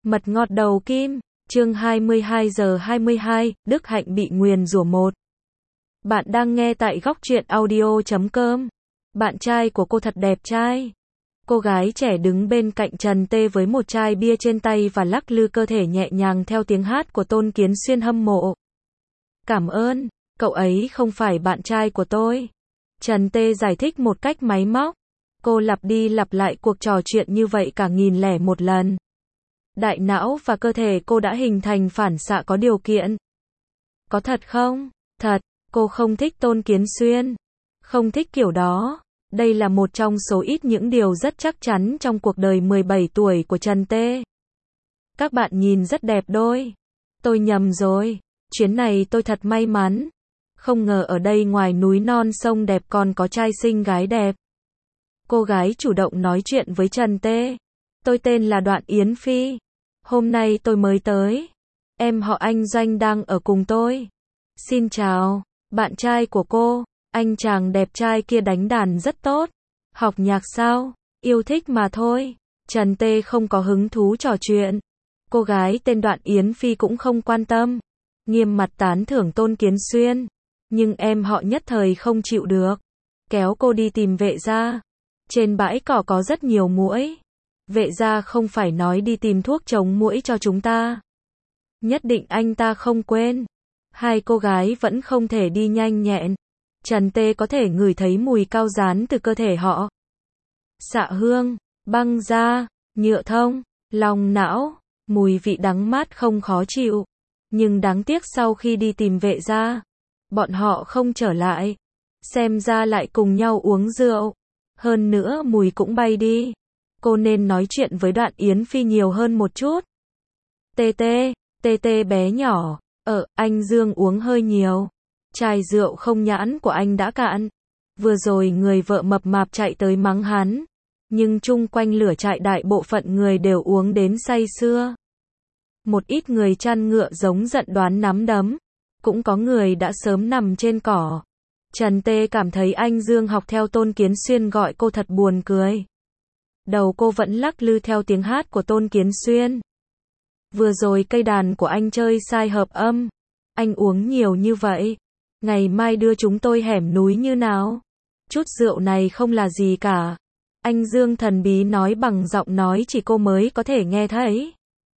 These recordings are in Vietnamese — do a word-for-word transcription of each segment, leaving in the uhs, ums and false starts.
Mật ngọt đầu kim, chương hai mươi hai giờ hai mươi hai, Đức Hạnh bị nguyền rủa một. Bạn đang nghe tại góc truyện audio chấm com. Bạn trai của cô thật đẹp trai. Cô gái trẻ đứng bên cạnh Trần Tê với một chai bia trên tay và lắc lư cơ thể nhẹ nhàng theo tiếng hát của Tôn Kiến Xuyên hâm mộ. Cảm ơn, cậu ấy không phải bạn trai của tôi. Trần Tê giải thích một cách máy móc. Cô lặp đi lặp lại cuộc trò chuyện như vậy cả nghìn lẻ một lần. Đại não và cơ thể cô đã hình thành phản xạ có điều kiện. Có thật không? Thật, cô không thích Tôn Kiến Xuyên. Không thích kiểu đó. Đây là một trong số ít những điều rất chắc chắn trong cuộc đời mười bảy tuổi của Trần Tê. Các bạn nhìn rất đẹp đôi. Tôi nhầm rồi. Chuyến này tôi thật may mắn. Không ngờ ở đây ngoài núi non sông đẹp còn có trai xinh gái đẹp. Cô gái chủ động nói chuyện với Trần Tê. Tôi tên là Đoạn Yến Phi. Hôm nay tôi mới tới. Em họ anh Doanh đang ở cùng tôi. Xin chào, bạn trai của cô. Anh chàng đẹp trai kia đánh đàn rất tốt. Học nhạc sao? Yêu thích mà thôi. Trần Tê không có hứng thú trò chuyện. Cô gái tên Đoạn Yến Phi cũng không quan tâm. Nghiêm mặt tán thưởng Tôn Kiến Xuyên. Nhưng em họ nhất thời không chịu được. Kéo cô đi tìm vệ gia. Trên bãi cỏ có rất nhiều muỗi. Vệ gia không phải nói đi tìm thuốc chống muỗi cho chúng ta. Nhất định anh ta không quên. Hai cô gái vẫn không thể đi nhanh nhẹn. Trần Tê có thể ngửi thấy mùi cao dán từ cơ thể họ. Xạ hương, băng da, nhựa thông, lòng não, mùi vị đắng mát không khó chịu. Nhưng đáng tiếc sau khi đi tìm vệ gia, bọn họ không trở lại. Xem ra lại cùng nhau uống rượu. Hơn nữa mùi cũng bay đi. Cô nên nói chuyện với Đoạn Yến Phi nhiều hơn một chút. Tê tê, tê tê bé nhỏ. Ờ, anh Dương uống hơi nhiều. Chai rượu không nhãn của anh đã cạn. Vừa rồi người vợ mập mạp chạy tới mắng hắn. Nhưng chung quanh lửa trại đại bộ phận người đều uống đến say sưa. Một ít người chăn ngựa giống giận đoán nắm đấm. Cũng có người đã sớm nằm trên cỏ. Trần Tê cảm thấy anh Dương học theo Tôn Kiến Xuyên gọi cô thật buồn cười. Đầu cô vẫn lắc lư theo tiếng hát của Tôn Kiến Xuyên. Vừa rồi cây đàn của anh chơi sai hợp âm. Anh uống nhiều như vậy. Ngày mai đưa chúng tôi hẻm núi như nào? Chút rượu này không là gì cả. Anh Dương thần bí nói bằng giọng nói chỉ cô mới có thể nghe thấy.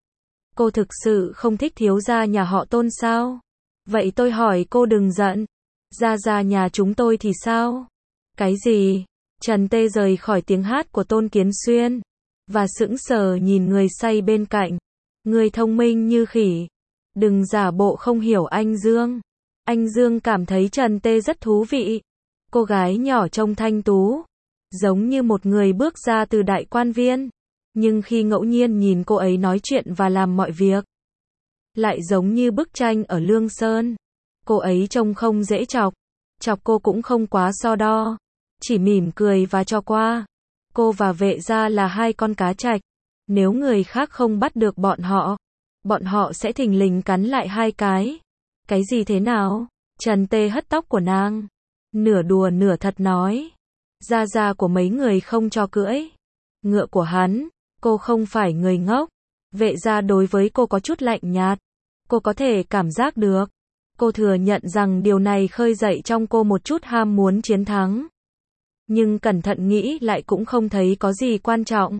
Cô thực sự không thích thiếu gia nhà họ Tôn sao? Vậy tôi hỏi cô đừng giận. Gia gia nhà chúng tôi thì sao? Cái gì? Trần Tê rời khỏi tiếng hát của Tôn Kiến Xuyên. Và sững sờ nhìn người say bên cạnh. Người thông minh như khỉ. Đừng giả bộ không hiểu anh Dương. Anh Dương cảm thấy Trần Tê rất thú vị. Cô gái nhỏ trông thanh tú. Giống như một người bước ra từ đại quan viên. Nhưng khi ngẫu nhiên nhìn cô ấy nói chuyện và làm mọi việc. Lại giống như bức tranh ở Lương Sơn. Cô ấy trông không dễ chọc. Chọc cô cũng không quá so đo. Chỉ mỉm cười và cho qua. Cô và vệ gia là hai con cá trạch. Nếu người khác không bắt được bọn họ, bọn họ sẽ thình lình cắn lại hai cái. Cái gì thế nào? Trần Tê hất tóc của nàng. Nửa đùa nửa thật nói. Gia gia của mấy người không cho cưỡi. Ngựa của hắn. Cô không phải người ngốc. Vệ gia đối với cô có chút lạnh nhạt. Cô có thể cảm giác được. Cô thừa nhận rằng điều này khơi dậy trong cô một chút ham muốn chiến thắng. Nhưng cẩn thận nghĩ lại cũng không thấy có gì quan trọng.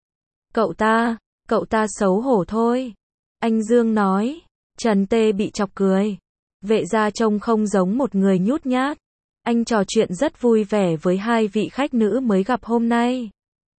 Cậu ta, cậu ta xấu hổ thôi. Anh Dương nói. Trần Tê bị chọc cười. Vệ gia trông không giống một người nhút nhát. Anh trò chuyện rất vui vẻ với hai vị khách nữ mới gặp hôm nay.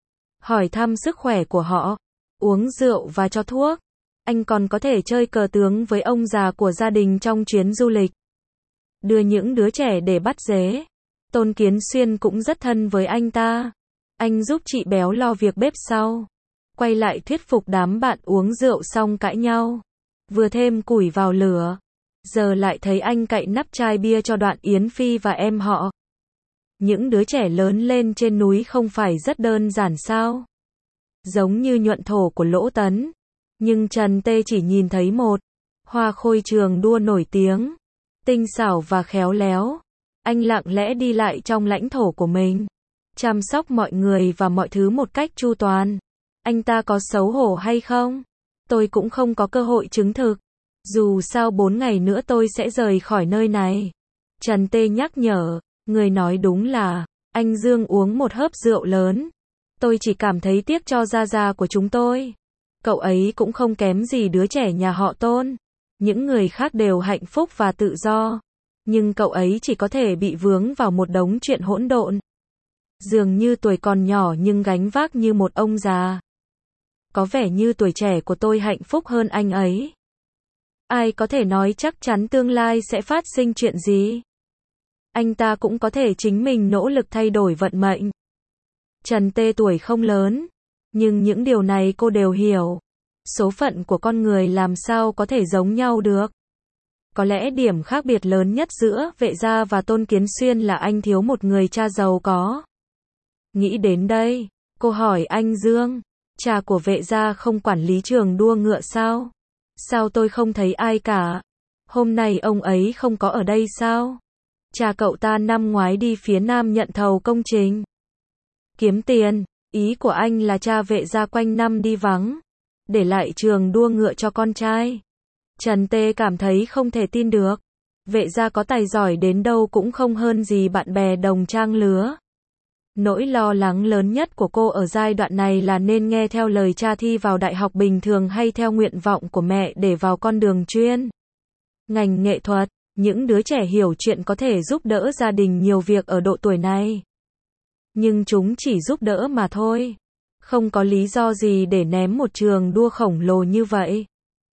Hỏi thăm sức khỏe của họ. Uống rượu và cho thuốc. Anh còn có thể chơi cờ tướng với ông già của gia đình trong chuyến du lịch. Đưa những đứa trẻ để bắt dế. Tôn Kiến Xuyên cũng rất thân với anh ta. Anh giúp chị béo lo việc bếp sau. Quay lại thuyết phục đám bạn uống rượu xong cãi nhau. Vừa thêm củi vào lửa. Giờ lại thấy anh cậy nắp chai bia cho Đoạn Yến Phi và em họ. Những đứa trẻ lớn lên trên núi không phải rất đơn giản sao? Giống như nhuận thổ của Lỗ Tấn. Nhưng Trần Tê chỉ nhìn thấy một. Hoa khôi trường đua nổi tiếng. Tinh xảo và khéo léo. Anh lặng lẽ đi lại trong lãnh thổ của mình. Chăm sóc mọi người và mọi thứ một cách chu toàn. Anh ta có xấu hổ hay không? tôi cũng không có cơ hội chứng thực. Dù sao bốn ngày nữa tôi sẽ rời khỏi nơi này. Trần Tê nhắc nhở, người nói đúng là, anh Dương uống một hớp rượu lớn. Tôi chỉ cảm thấy tiếc cho Gia Gia của chúng tôi. Cậu ấy cũng không kém gì đứa trẻ nhà họ Tôn. Những người khác đều hạnh phúc và tự do. Nhưng cậu ấy chỉ có thể bị vướng vào một đống chuyện hỗn độn. Dường như tuổi còn nhỏ nhưng gánh vác như một ông già. Có vẻ như tuổi trẻ của tôi hạnh phúc hơn anh ấy. Ai có thể nói chắc chắn tương lai sẽ phát sinh chuyện gì? Anh ta cũng có thể chính mình nỗ lực thay đổi vận mệnh. Trần Tê tuổi không lớn, nhưng những điều này cô đều hiểu. Số phận của con người làm sao có thể giống nhau được. Có lẽ điểm khác biệt lớn nhất giữa Vệ Gia và Tôn Kiến Xuyên là anh thiếu một người cha giàu có. Nghĩ đến đây, cô hỏi anh Dương, cha của Vệ Gia không quản lý trường đua ngựa sao? Sao tôi không thấy ai cả? Hôm nay ông ấy không có ở đây sao? Cha cậu ta năm ngoái đi phía Nam nhận thầu công trình. Kiếm tiền, ý của anh là cha Vệ Gia quanh năm đi vắng, để lại trường đua ngựa cho con trai. Trần Tê cảm thấy không thể tin được. Vệ Gia có tài giỏi đến đâu cũng không hơn gì bạn bè đồng trang lứa. Nỗi lo lắng lớn nhất của cô ở giai đoạn này là nên nghe theo lời cha thi vào đại học bình thường hay theo nguyện vọng của mẹ để vào con đường chuyên ngành nghệ thuật. Những đứa trẻ hiểu chuyện có thể giúp đỡ gia đình nhiều việc ở độ tuổi này. Nhưng chúng chỉ giúp đỡ mà thôi. Không có lý do gì để ném một trường đua khổng lồ như vậy.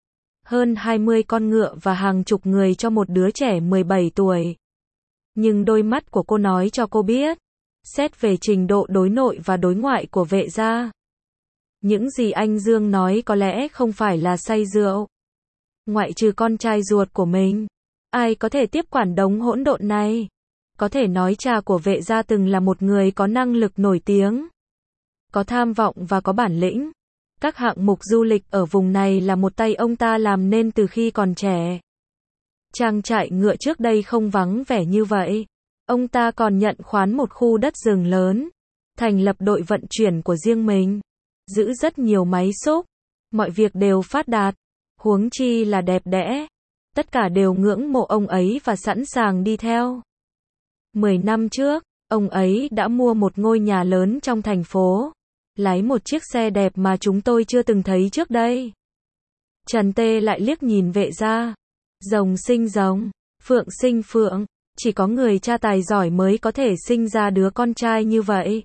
Hơn hai mươi con ngựa và hàng chục người cho một đứa trẻ mười bảy tuổi. Nhưng đôi mắt của cô nói cho cô biết, xét về trình độ đối nội và đối ngoại của Vệ Gia, những gì anh Dương nói có lẽ không phải là say rượu. Ngoại trừ con trai ruột của mình, ai có thể tiếp quản đống hỗn độn này? Có thể nói cha của Vệ Gia từng là một người có năng lực nổi tiếng, có tham vọng và có bản lĩnh. Các hạng mục du lịch ở vùng này là một tay ông ta làm nên từ khi còn trẻ. Trang trại ngựa trước đây không vắng vẻ như vậy. Ông ta còn nhận khoán một khu đất rừng lớn, thành lập đội vận chuyển của riêng mình, giữ rất nhiều máy xúc, mọi việc đều phát đạt, huống chi là đẹp đẽ. Tất cả đều ngưỡng mộ ông ấy và sẵn sàng đi theo. Mười năm trước, ông ấy đã mua một ngôi nhà lớn trong thành phố, lái một chiếc xe đẹp mà chúng tôi chưa từng thấy trước đây. Trần Tê lại liếc nhìn Vệ Gia. Rồng sinh rồng, phượng sinh phượng, chỉ có người cha tài giỏi mới có thể sinh ra đứa con trai như vậy.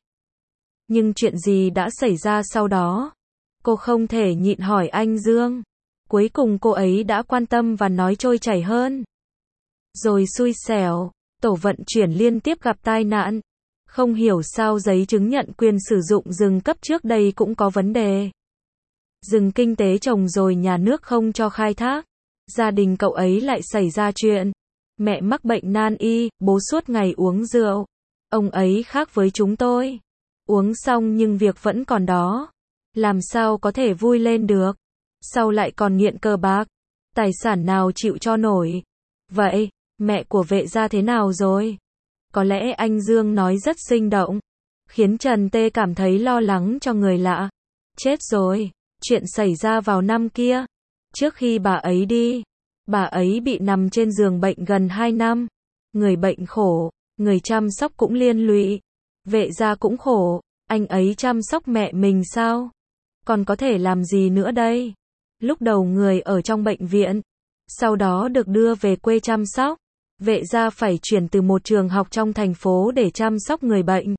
Nhưng chuyện gì đã xảy ra sau đó? Cô không thể nhịn hỏi anh Dương. Cuối cùng cô ấy đã quan tâm và nói trôi chảy hơn. Rồi xui xẻo, tổ vận chuyển liên tiếp gặp tai nạn. Không hiểu sao giấy chứng nhận quyền sử dụng rừng cấp trước đây cũng có vấn đề. Rừng kinh tế trồng rồi nhà nước không cho khai thác. Gia đình cậu ấy lại xảy ra chuyện. Mẹ mắc bệnh nan y, bố suốt ngày uống rượu. Ông ấy khác với chúng tôi. Uống xong nhưng việc vẫn còn đó. Làm sao có thể vui lên được? Sau lại còn nghiện cờ bạc. Tài sản nào chịu cho nổi? Vậy, mẹ của Vệ Gia thế nào rồi? Có lẽ anh Dương nói rất sinh động, khiến Trần Tê cảm thấy lo lắng cho người lạ. Chết rồi, chuyện xảy ra vào năm kia. Trước khi bà ấy đi, bà ấy bị nằm trên giường bệnh gần hai năm. Người bệnh khổ, người chăm sóc cũng liên lụy. Vệ Gia cũng khổ, anh ấy chăm sóc mẹ mình sao? Còn có thể làm gì nữa đây? Lúc đầu người ở trong bệnh viện, sau đó được đưa về quê chăm sóc. Vệ Gia phải chuyển từ một trường học trong thành phố để chăm sóc người bệnh.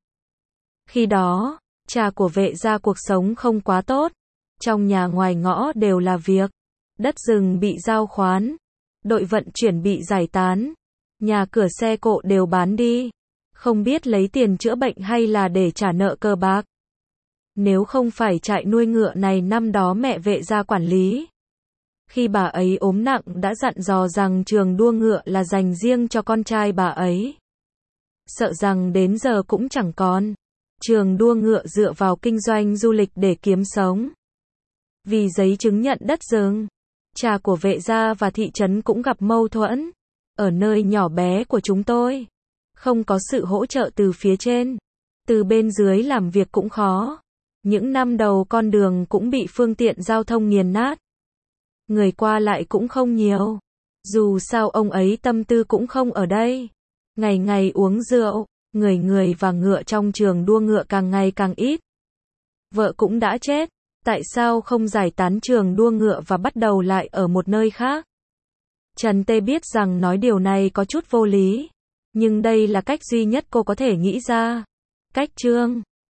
Khi đó, cha của Vệ Gia cuộc sống không quá tốt. Trong nhà ngoài ngõ đều là việc. Đất rừng bị giao khoán. Đội vận chuyển bị giải tán. Nhà cửa xe cộ đều bán đi. Không biết lấy tiền chữa bệnh hay là để trả nợ cờ bạc. Nếu không phải trại nuôi ngựa này năm đó mẹ Vệ Gia quản lý. Khi bà ấy ốm nặng đã dặn dò rằng trường đua ngựa là dành riêng cho con trai bà ấy. Sợ rằng đến giờ cũng chẳng còn. Trường đua ngựa dựa vào kinh doanh du lịch để kiếm sống. Vì giấy chứng nhận đất rừng, cha của Vệ Gia và thị trấn cũng gặp mâu thuẫn. Ở nơi nhỏ bé của chúng tôi, không có sự hỗ trợ từ phía trên. Từ bên dưới làm việc cũng khó. Những năm đầu con đường cũng bị phương tiện giao thông nghiền nát. người qua lại cũng không nhiều. Dù sao ông ấy tâm tư cũng không ở đây. Ngày ngày uống rượu, người người và ngựa trong trường đua ngựa càng ngày càng ít. Vợ cũng đã chết, tại sao không giải tán trường đua ngựa và bắt đầu lại ở một nơi khác? Trần Tê biết rằng nói điều này có chút vô lý, nhưng đây là cách duy nhất cô có thể nghĩ ra. Cách chương